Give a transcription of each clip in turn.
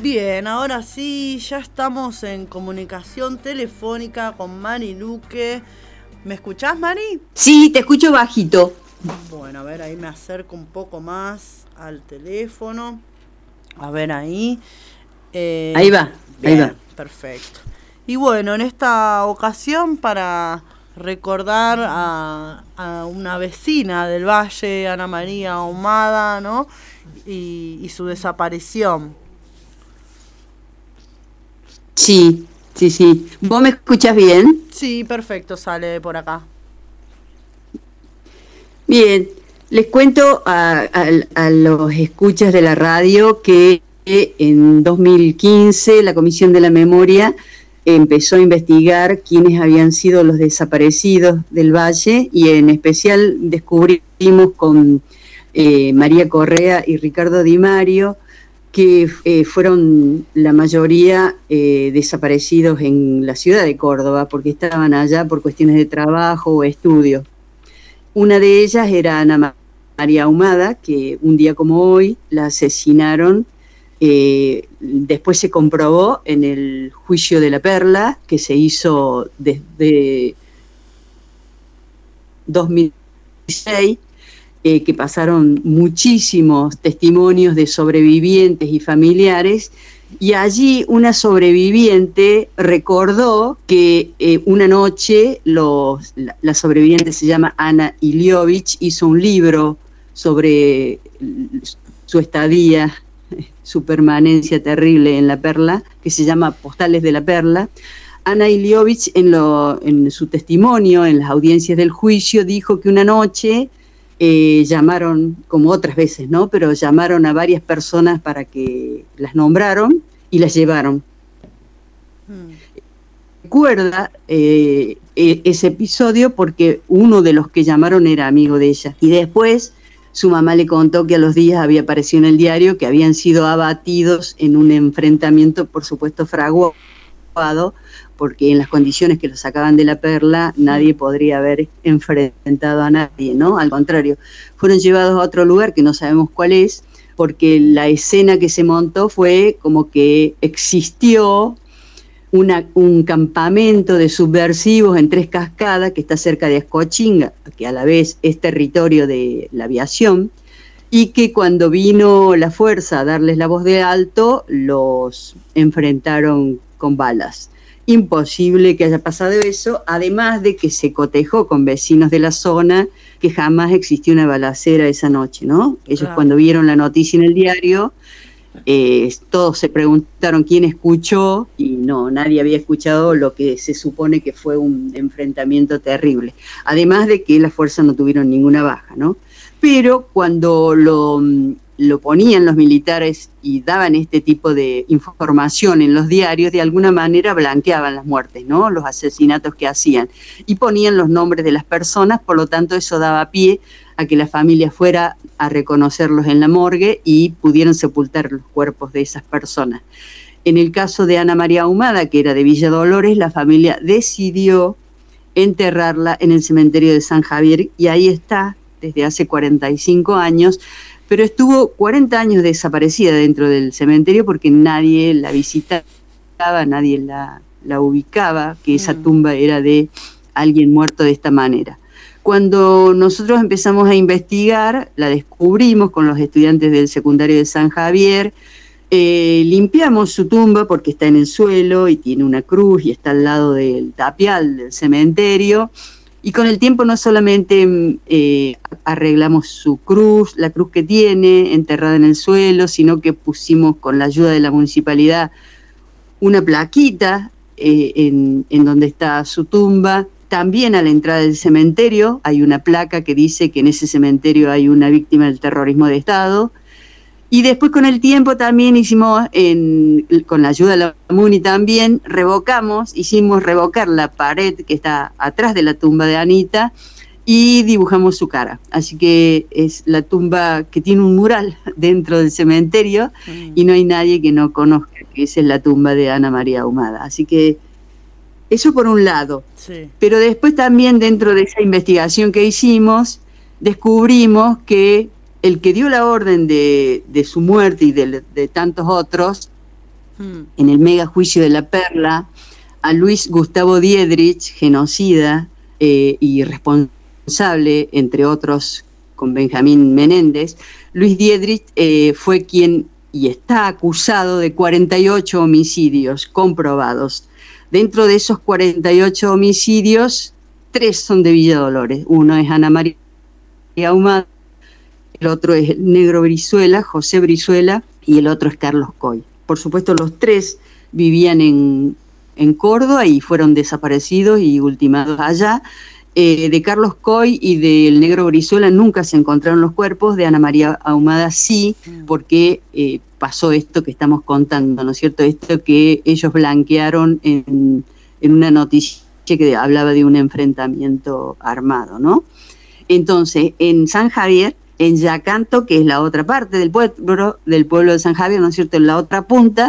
Bien, ahora sí, ya estamos en comunicación telefónica con Mari Luque. ¿Me escuchás, Mari? Sí, te escucho bajito. Bueno, a ver, ahí me acerco un poco más al teléfono. A ver, ahí. Ahí va, ahí Bien, va. perfecto. Y bueno, en esta ocasión para recordar a una vecina del Valle, Ana María Ahumada, ¿no? Y su desaparición. Sí, sí, sí. ¿Vos me escuchás bien? Sí, perfecto, sale por acá. Bien, les cuento a los escuchas de la radio que en 2015 la Comisión de la Memoria empezó a investigar quiénes habían sido los desaparecidos del Valle y en especial descubrimos con María Correa y Ricardo Di Mario que fueron la mayoría desaparecidos en la ciudad de Córdoba porque estaban allá por cuestiones de trabajo o estudio. Una de ellas era Ana María Ahumada, que un día como hoy la asesinaron. Después se comprobó en el juicio de la Perla, que se hizo desde 2006, que pasaron muchísimos testimonios de sobrevivientes y familiares, y allí una sobreviviente recordó que una noche la sobreviviente se llama Ana Iliovich, hizo un libro sobre su estadía, su permanencia terrible en la Perla, que se llama Postales de la Perla. Ana Iliovich en su testimonio, en las audiencias del juicio, dijo que una noche llamaron, como otras veces, ¿no? Pero llamaron a varias personas para que las nombraron y las llevaron. Recuerda ese episodio porque uno de los que llamaron era amigo de ella. Y después su mamá le contó que a los días había aparecido en el diario que habían sido abatidos en un enfrentamiento, por supuesto, fraguado, porque en las condiciones que lo sacaban de la Perla nadie podría haber enfrentado a nadie, ¿no? Al contrario, fueron llevados a otro lugar que no sabemos cuál es, porque la escena que se montó fue como que existió un campamento de subversivos en Tres Cascadas, que está cerca de Ascochinga, que a la vez es territorio de la aviación, y que cuando vino la fuerza a darles la voz de alto, los enfrentaron con balas. Imposible que haya pasado eso, además de que se cotejó con vecinos de la zona que jamás existió una balacera esa noche, ¿no? Ellos cuando vieron la noticia en el diario, todos se preguntaron quién escuchó y no, nadie había escuchado lo que se supone que fue un enfrentamiento terrible. Además de que las fuerzas no tuvieron ninguna baja, ¿no? Pero cuando lo ponían los militares y daban este tipo de información en los diarios, de alguna manera blanqueaban las muertes, ¿no? Los asesinatos que hacían, y ponían los nombres de las personas, por lo tanto eso daba pie a que la familia fuera a reconocerlos en la morgue y pudieron sepultar los cuerpos de esas personas. En el caso de Ana María Ahumada, que era de Villa Dolores, la familia decidió enterrarla en el cementerio de San Javier, y ahí está desde hace 45 años, pero estuvo 40 años desaparecida dentro del cementerio porque nadie la visitaba, nadie la ubicaba, que esa tumba era de alguien muerto de esta manera. Cuando nosotros empezamos a investigar, la descubrimos con los estudiantes del secundario de San Javier, limpiamos su tumba porque está en el suelo y tiene una cruz y está al lado del tapial del cementerio, y con el tiempo no solamente arreglamos su cruz, la cruz que tiene enterrada en el suelo, sino que pusimos con la ayuda de la municipalidad una plaquita en donde está su tumba. También a la entrada del cementerio hay una placa que dice que en ese cementerio hay una víctima del terrorismo de Estado. Y después con el tiempo también hicimos, con la ayuda de la MUNI también, hicimos revocar la pared que está atrás de la tumba de Anita y dibujamos su cara. Así que es la tumba que tiene un mural dentro del cementerio y no hay nadie que no conozca que esa es la tumba de Ana María Ahumada. Así que eso por un lado. Sí. Pero después también dentro de esa investigación que hicimos, descubrimos que el que dio la orden de su muerte y de tantos otros en el mega juicio de la Perla, a Luis Gustavo Diedrich, genocida y responsable, entre otros, con Benjamín Menéndez. Luis Diedrich fue quien, y está acusado de 48 homicidios comprobados. Dentro de esos 48 homicidios, 3 son de Villa Dolores. Uno es Ana María Ahumada, el otro es el negro Brizuela, José Brizuela, y el otro es Carlos Coy. Por supuesto, los 3 vivían en Córdoba y fueron desaparecidos y ultimados allá. De Carlos Coy y del negro Brizuela nunca se encontraron los cuerpos, de Ana María Ahumada sí, porque pasó esto que estamos contando, ¿no es cierto? Esto que ellos blanquearon en una noticia que hablaba de un enfrentamiento armado, ¿no? Entonces, en San Javier, en Yacanto, que es la otra parte del pueblo de San Javier, ¿no es cierto?, en la otra punta,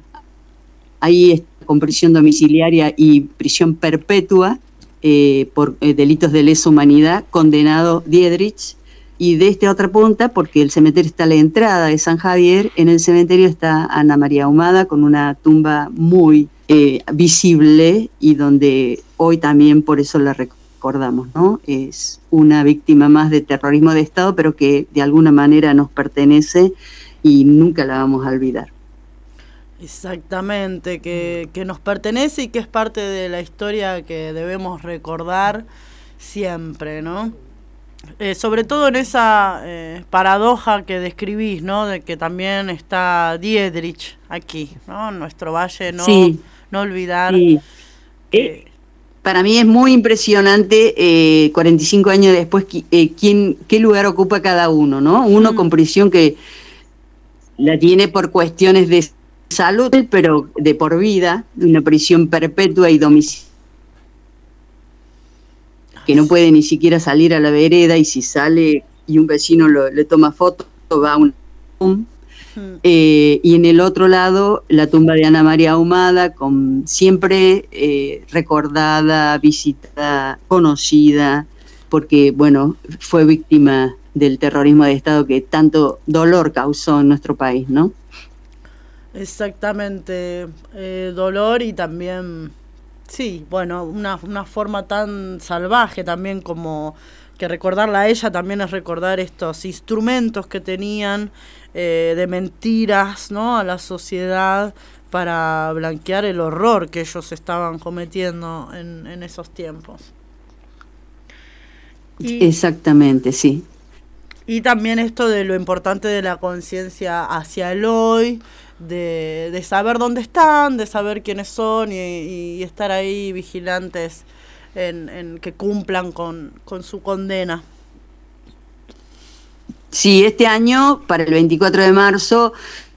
ahí está con prisión domiciliaria y prisión perpetua por delitos de lesa humanidad, condenado Diedrich. Y de esta otra punta, porque el cementerio está a la entrada de San Javier, en el cementerio está Ana María Ahumada con una tumba muy visible y donde hoy también por eso la recordamos, ¿no? Es una víctima más de terrorismo de Estado, pero que de alguna manera nos pertenece y nunca la vamos a olvidar. Exactamente, que nos pertenece y que es parte de la historia que debemos recordar siempre, ¿no? Sobre todo en esa paradoja que describís, ¿no? De que también está Diedrich aquí, ¿no? En nuestro valle, no olvidar. Sí. Para mí es muy impresionante, 45 años después, qué lugar ocupa cada uno, ¿no? Uno con prisión que la tiene por cuestiones de salud, pero de por vida, una prisión perpetua y domiciliaria, que no puede ni siquiera salir a la vereda, y si sale y un vecino le toma foto, va a un... y en el otro lado, la tumba de Ana María Ahumada, con siempre recordada, visitada, conocida, porque, bueno, fue víctima del terrorismo de Estado que tanto dolor causó en nuestro país, ¿no? Exactamente, dolor y también, sí, bueno, una forma tan salvaje también como que recordarla a ella también es recordar estos instrumentos que tenían de mentiras, ¿no?, a la sociedad para blanquear el horror que ellos estaban cometiendo en esos tiempos. Exactamente, sí. Y también esto de lo importante de la conciencia hacia el hoy, de saber dónde están, de saber quiénes son y estar ahí vigilantes en que cumplan con su condena. Sí, este año, para el 24 de marzo,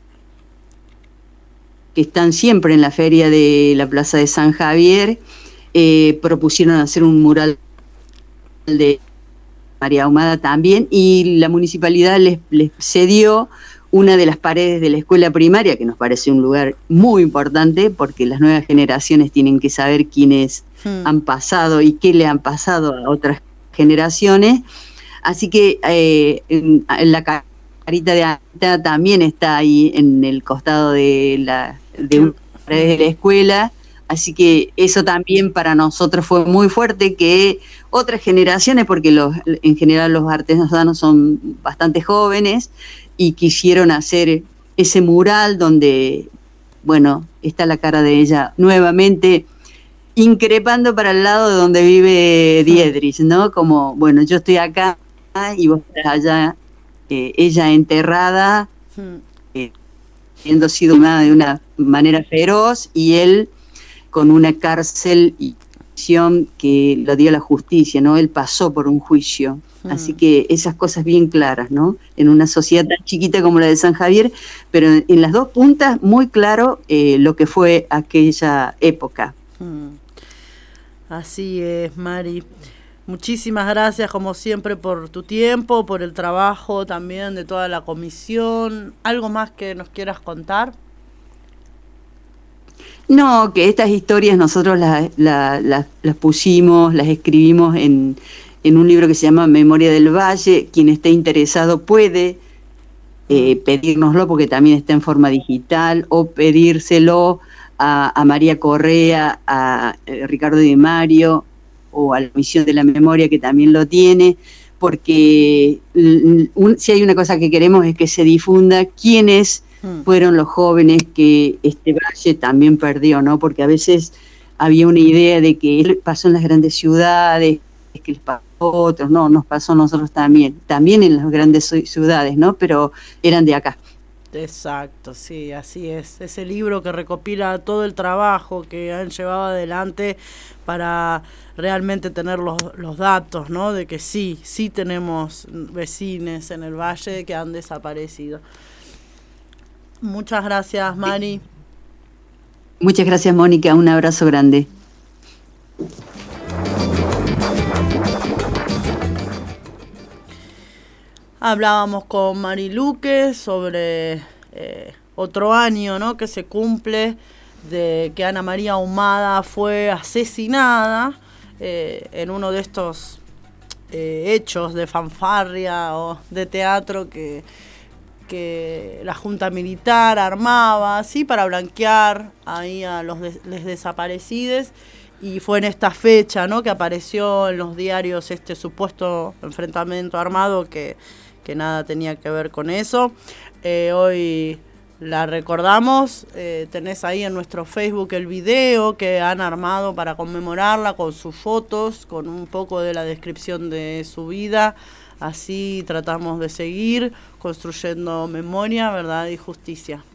que están siempre en la feria de la Plaza de San Javier, propusieron hacer un mural de María Ahumada también, y la municipalidad les cedió una de las paredes de la escuela primaria, que nos parece un lugar muy importante, porque las nuevas generaciones tienen que saber quiénes han pasado y qué le han pasado a otras generaciones. Así que en la carita de Anita también está ahí en el costado de una pared de la escuela. Así que eso también para nosotros fue muy fuerte, que otras generaciones, porque en general los artesanos son bastante jóvenes, y quisieron hacer ese mural donde, bueno, está la cara de ella nuevamente increpando para el lado de donde vive Diedrich, ¿no? Como, bueno, yo estoy acá y vos estás allá, ella enterrada, habiendo sido de una manera feroz, y él con una cárcel y prisión que lo dio la justicia, ¿no? Él pasó por un juicio. Así que esas cosas bien claras, ¿no? En una sociedad tan chiquita como la de San Javier, pero en las dos puntas muy claro lo que fue aquella época. Así es, Mari. Muchísimas gracias, como siempre, por tu tiempo, por el trabajo también de toda la comisión. ¿Algo más que nos quieras contar? No, que estas historias nosotros las pusimos, las escribimos en un libro que se llama Memoria del Valle. Quien esté interesado puede pedírnoslo porque también está en forma digital, o pedírselo a María Correa, a Ricardo Di Mario, o a la Misión de la Memoria, que también lo tiene, porque si hay una cosa que queremos es que se difunda quiénes fueron los jóvenes que este valle también perdió, ¿no? Porque a veces había una idea de que él pasó en las grandes ciudades, es que les pasó a otros, no, nos pasó a nosotros también en las grandes ciudades, ¿no? Pero eran de acá. Exacto, sí, así es. Ese libro que recopila todo el trabajo que han llevado adelante para realmente tener los datos, ¿no? De que sí tenemos vecinos en el valle que han desaparecido. Muchas gracias, Mari. Muchas gracias, Mónica. Un abrazo grande. Hablábamos con Mari Luque sobre otro año, ¿no?, que se cumple de que Ana María Ahumada fue asesinada en uno de estos hechos de fanfarria o de teatro que la Junta Militar armaba, ¿sí?, para blanquear ahí a los desaparecidos. Y fue en esta fecha, ¿no?, que apareció en los diarios este supuesto enfrentamiento armado que nada tenía que ver con eso. Hoy la recordamos, tenés ahí en nuestro Facebook el video que han armado para conmemorarla con sus fotos, con un poco de la descripción de su vida. Así tratamos de seguir construyendo memoria, verdad y justicia.